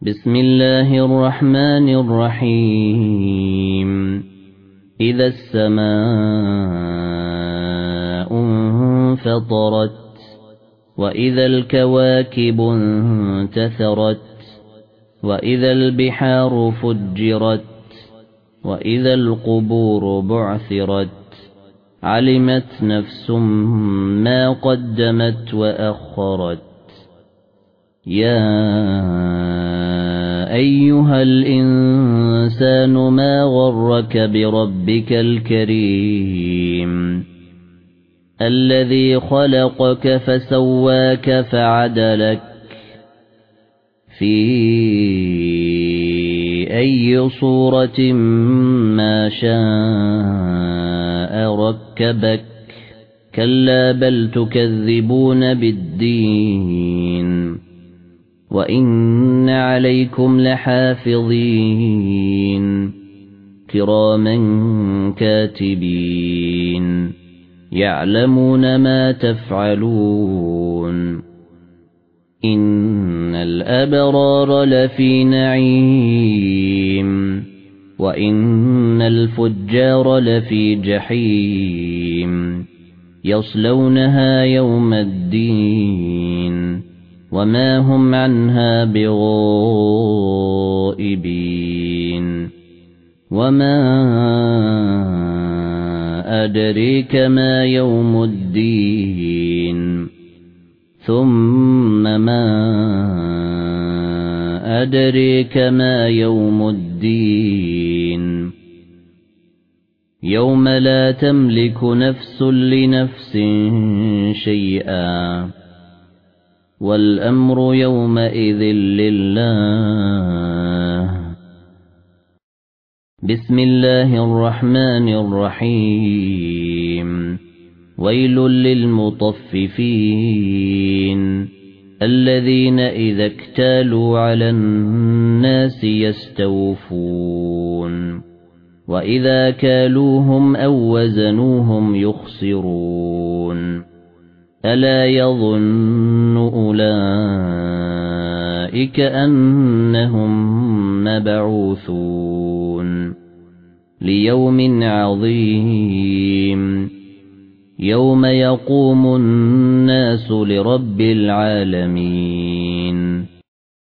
بسم الله الرحمن الرحيم إذا السماء انفطرت وإذا الكواكب انتثرت وإذا البحار فجرت وإذا القبور بعثرت علمت نفس ما قدمت وأخرت يا أيها الإنسان ما غرك بربك الكريم الذي خلقك فسواك فعدلك في أي صورة ما شاء ركبك كلا بل تكذبون بالدين وإن عليكم لحافظين كراما كاتبين يعلمون ما تفعلون إن الأبرار لفي نعيم وإن الفجار لفي جحيم يصلونها يوم الدين وما هم عنها بغائبين وما أدريك ما يوم الدين ثم ما أدريك ما يوم الدين يوم لا تملك نفس لنفس شيئا والأمر يومئذ لله بسم الله الرحمن الرحيم ويل للمطففين الذين إذا اكتالوا على الناس يستوفون وإذا كالوهم أو وزنوهم يخسرون ألا يظن أولئك أنهم مبعوثون ليوم عظيم يوم يقوم الناس لرب العالمين